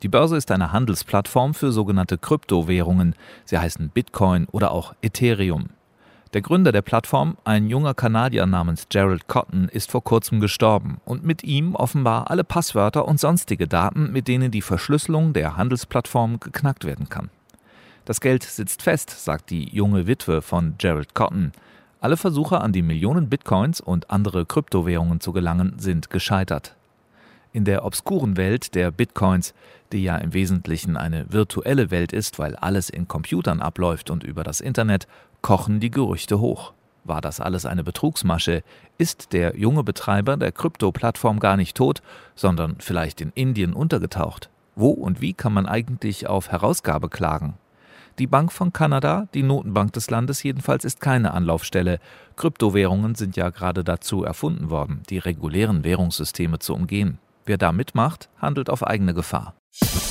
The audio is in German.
Die Börse ist eine Handelsplattform für sogenannte Kryptowährungen. Sie heißen Bitcoin oder auch Ethereum. Der Gründer der Plattform, ein junger Kanadier namens Gerald Cotten, ist vor kurzem gestorben und mit ihm offenbar alle Passwörter und sonstige Daten, mit denen die Verschlüsselung der Handelsplattform geknackt werden kann. Das Geld sitzt fest, sagt die junge Witwe von Gerald Cotten. Alle Versuche, an die Millionen Bitcoins und andere Kryptowährungen zu gelangen, sind gescheitert. In der obskuren Welt der Bitcoins, die ja im Wesentlichen eine virtuelle Welt ist, weil alles in Computern abläuft und über das Internet, kochen die Gerüchte hoch. War das alles eine Betrugsmasche? Ist der junge Betreiber der Krypto-Plattform gar nicht tot, sondern vielleicht in Indien untergetaucht? Wo und wie kann man eigentlich auf Herausgabe klagen? Die Bank von Kanada, die Notenbank des Landes jedenfalls, ist keine Anlaufstelle. Kryptowährungen sind ja gerade dazu erfunden worden, die regulären Währungssysteme zu umgehen. Wer da mitmacht, handelt auf eigene Gefahr.